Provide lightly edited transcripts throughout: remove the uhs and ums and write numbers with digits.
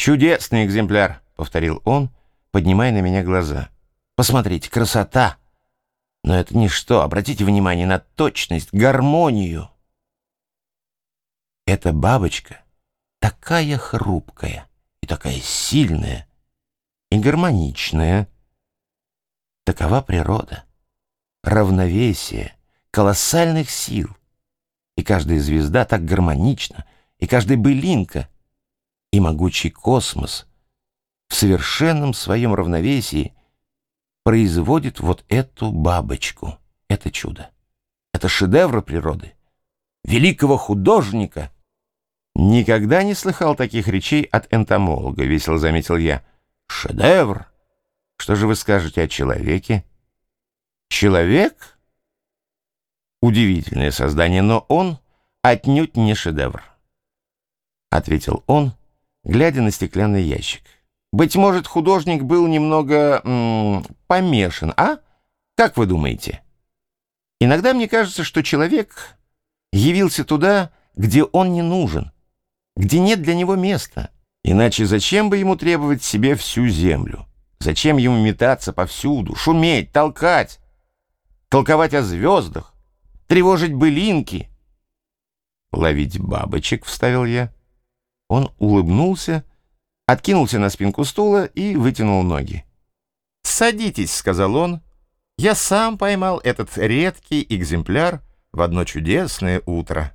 «Чудесный экземпляр», — повторил он, поднимая на меня глаза. «Посмотрите, красота! Но это ничто. Обратите внимание на точность, гармонию. Эта бабочка такая хрупкая и такая сильная и гармоничная. Такова природа, равновесие колоссальных сил. И каждая звезда так гармонична, и каждая былинка, и могучий космос в совершенном своем равновесии производит вот эту бабочку. Это чудо. Это шедевр природы, великого художника». «Никогда не слыхал таких речей от энтомолога», — весело заметил я. «Шедевр? Что же вы скажете о человеке?» «Человек? Удивительное создание, но он отнюдь не шедевр», — ответил он, глядя на стеклянный ящик. «Быть может, художник был немного помешан, а? Как вы думаете? Иногда мне кажется, что человек явился туда, где он не нужен, где нет для него места. Иначе зачем бы ему требовать себе всю землю? Зачем ему метаться повсюду, шуметь, толкать, толковать о звездах, тревожить былинки?» «Ловить бабочек», — вставил я. Он улыбнулся, откинулся на спинку стула и вытянул ноги. «Садитесь», — сказал он. «Я сам поймал этот редкий экземпляр в одно чудесное утро».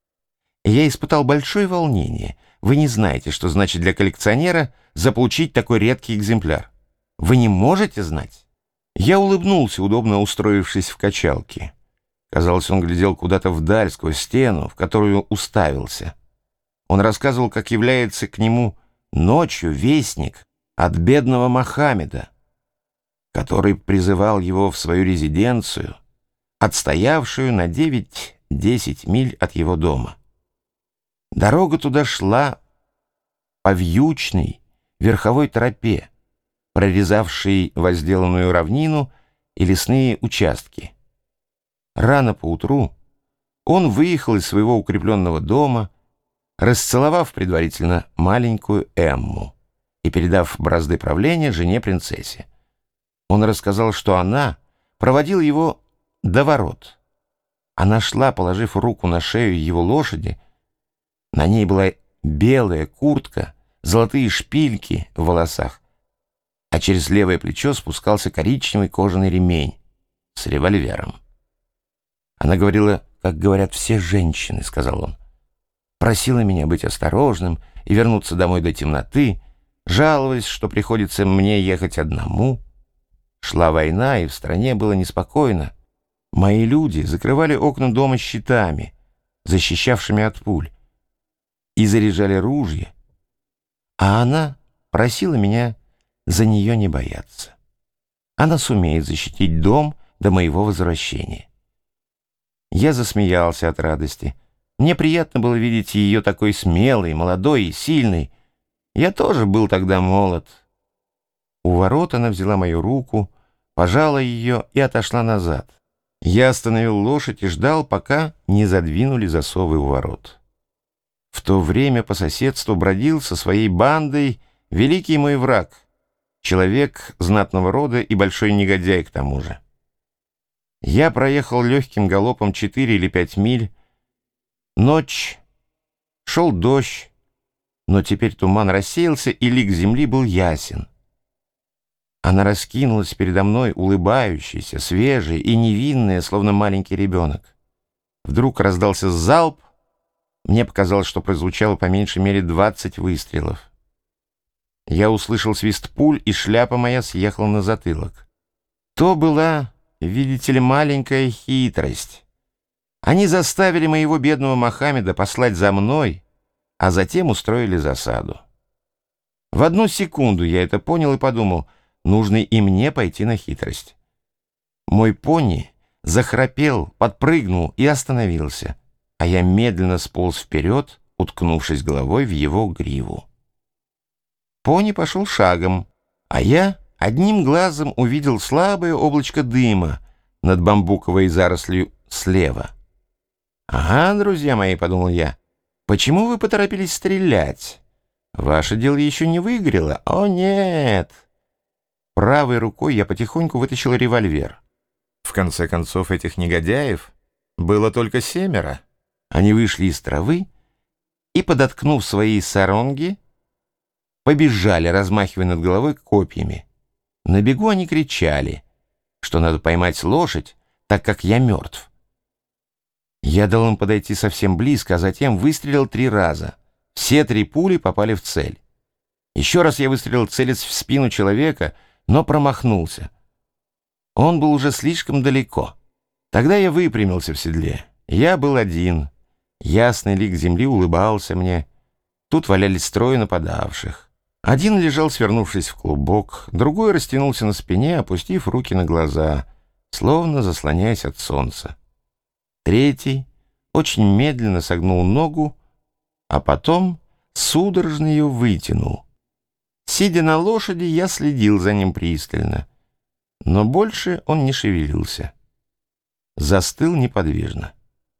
Я испытал большое волнение. Вы не знаете, что значит для коллекционера заполучить такой редкий экземпляр. Вы не можете знать. Я улыбнулся, удобно устроившись в качалке. Казалось, он глядел куда-то вдаль, сквозь стену, в которую уставился. Он рассказывал, как является к нему ночью вестник от бедного Мохаммеда, который призывал его в свою резиденцию, отстоявшую на 9-10 миль от его дома. Дорога туда шла по вьючной верховой тропе, прорезавшей возделанную равнину и лесные участки. Рано поутру он выехал из своего укрепленного дома, расцеловав предварительно маленькую Эмму и передав бразды правления жене-принцессе. Он рассказал, что она проводила его до ворот. Она шла, положив руку на шею его лошади. На ней была белая куртка, золотые шпильки в волосах, а через левое плечо спускался коричневый кожаный ремень с револьвером. Она говорила, как говорят все женщины, — сказал он. Просила меня быть осторожным и вернуться домой до темноты, жаловалась, что приходится мне ехать одному. Шла война, и в стране было неспокойно. Мои люди закрывали окна дома щитами, защищавшими от пуль, и заряжали ружья, а она просила меня за нее не бояться. Она сумеет защитить дом до моего возвращения. Я засмеялся от радости. Мне приятно было видеть ее такой смелой, молодой и сильной. Я тоже был тогда молод. У ворот она взяла мою руку, пожала ее и отошла назад. Я остановил лошадь и ждал, пока не задвинули засовы у ворот. В то время по соседству бродил со своей бандой великий мой враг, человек знатного рода и большой негодяй к тому же. Я проехал легким галопом 4 или 5 миль. Ночь, шел дождь, но теперь туман рассеялся, и лик земли был ясен. Она раскинулась передо мной, улыбающаяся, свежая и невинная, словно маленький ребенок. Вдруг раздался залп. Мне показалось, что прозвучало по меньшей мере 20 выстрелов. Я услышал свист пуль, и шляпа моя съехала на затылок. То была, видите ли, маленькая хитрость. Они заставили моего бедного Мохаммеда послать за мной, а затем устроили засаду. В одну секунду я это понял и подумал, нужно и мне пойти на хитрость. Мой пони захрапел, подпрыгнул и остановился, а я медленно сполз вперед, уткнувшись головой в его гриву. Пони пошел шагом, а я одним глазом увидел слабое облачко дыма над бамбуковой зарослью слева. «Ага, друзья мои», — подумал я, — «почему вы поторопились стрелять? Ваше дело еще не выгорело? О, нет! Правой рукой я потихоньку вытащил револьвер. В конце концов, этих негодяев было только 7. Они вышли из травы и, подоткнув свои саронги, побежали, размахивая над головой копьями. На бегу они кричали, что надо поймать лошадь, так как я мертв. Я дал им подойти совсем близко, а затем выстрелил 3 раза. Все 3 пули попали в цель. Еще раз я выстрелил, целясь в спину человека, но промахнулся. Он был уже слишком далеко. Тогда я выпрямился в седле. Я был один. Ясный лик земли улыбался мне. Тут валялись 3 нападавших. Один лежал, свернувшись в клубок, другой растянулся на спине, опустив руки на глаза, словно заслоняясь от солнца. 3 очень медленно согнул ногу, а потом судорожно ее вытянул. Сидя на лошади, я следил за ним пристально, но больше он не шевелился. Застыл неподвижно.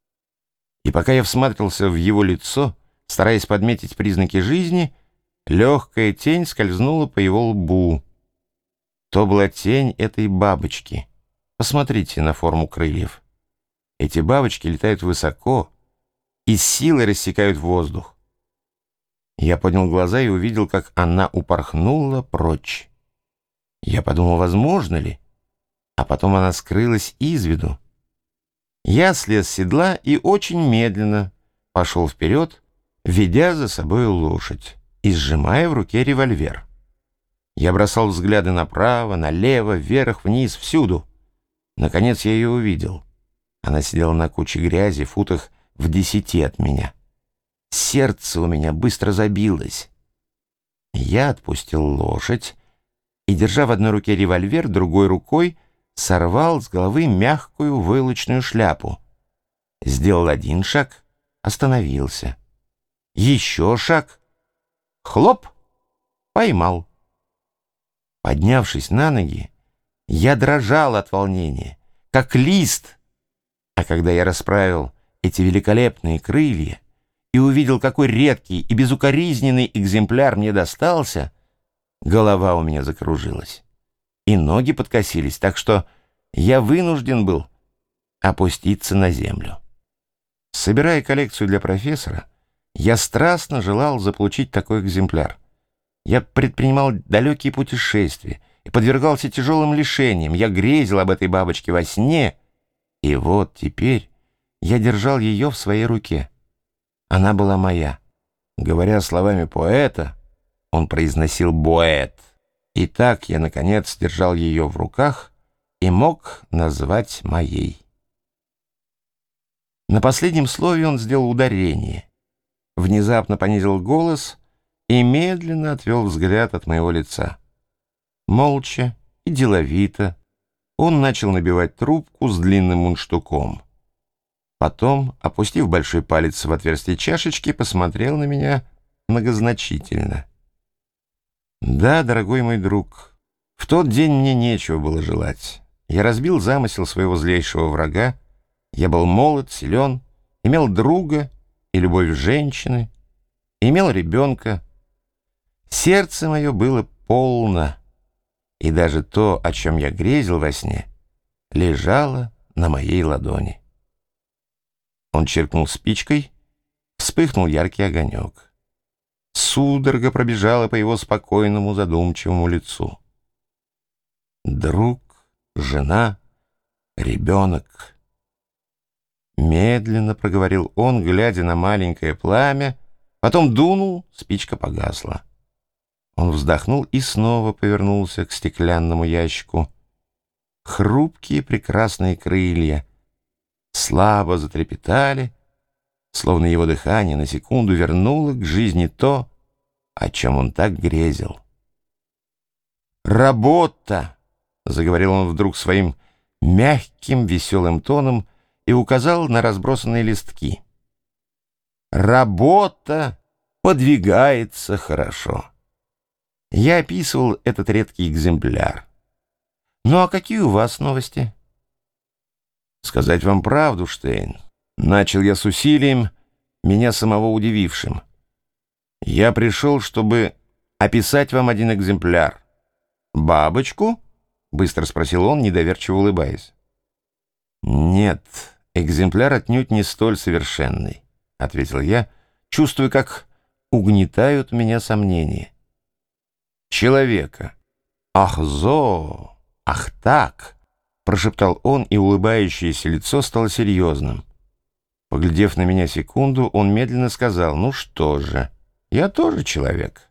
И пока я всматривался в его лицо, стараясь подметить признаки жизни, легкая тень скользнула по его лбу. То была тень этой бабочки. Посмотрите на форму крыльев. Эти бабочки летают высоко и с силой рассекают воздух. Я поднял глаза и увидел, как она упорхнула прочь. Я подумал, возможно ли, а потом она скрылась из виду. Я слез с седла и очень медленно пошел вперед, ведя за собой лошадь и сжимая в руке револьвер. Я бросал взгляды направо, налево, вверх, вниз, всюду. Наконец я ее увидел. Она сидела на куче грязи, футах в 10 от меня. Сердце у меня быстро забилось. Я отпустил лошадь и, держа в одной руке револьвер, другой рукой сорвал с головы мягкую войлочную шляпу. Сделал 1 шаг, остановился. Еще шаг. Хлоп! Поймал. Поднявшись на ноги, я дрожал от волнения, как лист. А когда я расправил эти великолепные крылья и увидел, какой редкий и безукоризненный экземпляр мне достался, голова у меня закружилась, и ноги подкосились, так что я вынужден был опуститься на землю. Собирая коллекцию для профессора, я страстно желал заполучить такой экземпляр. Я предпринимал далекие путешествия и подвергался тяжелым лишениям. Я грезил об этой бабочке во сне, и вот теперь я держал ее в своей руке. Она была моя. Говоря словами поэта, он произносил «боэт». И так я, наконец, держал ее в руках и мог назвать моей. На последнем слове он сделал ударение, внезапно понизил голос и медленно отвел взгляд от моего лица. Молча и деловито он начал набивать трубку с длинным мундштуком. Потом, опустив большой палец в отверстие чашечки, посмотрел на меня многозначительно. «Да, дорогой мой друг, в тот день мне нечего было желать. Я разбил замысел своего злейшего врага. Я был молод, силен, имел друга и любовь женщины, имел ребенка. Сердце мое было полно, и даже то, о чем я грезил во сне, лежало на моей ладони». Он чиркнул спичкой, вспыхнул яркий огонек. Судорога пробежала по его спокойному, задумчивому лицу. Друг, жена, ребенок. Медленно проговорил он, глядя на маленькое пламя, потом дунул, спичка погасла. Он вздохнул и снова повернулся к стеклянному ящику. Хрупкие прекрасные крылья слабо затрепетали, словно его дыхание на секунду вернуло к жизни то, о чем он так грезил. «Работа!» — заговорил он вдруг своим мягким, веселым тоном и указал на разбросанные листки. «Работа подвигается хорошо». Я описывал этот редкий экземпляр. «Ну а какие у вас новости?» «Сказать вам правду, Штейн, начал я с усилием, меня самого удивившим. Я пришел, чтобы описать вам один экземпляр. «Бабочку?» — быстро спросил он, недоверчиво улыбаясь. «Нет, экземпляр отнюдь не столь совершенный», — ответил я, чувствуя, как угнетают меня сомнения. «Человека». «Ах, ах так!» — прошептал он, и улыбающееся лицо стало серьезным. Поглядев на меня секунду, он медленно сказал: «Ну что же, я тоже человек».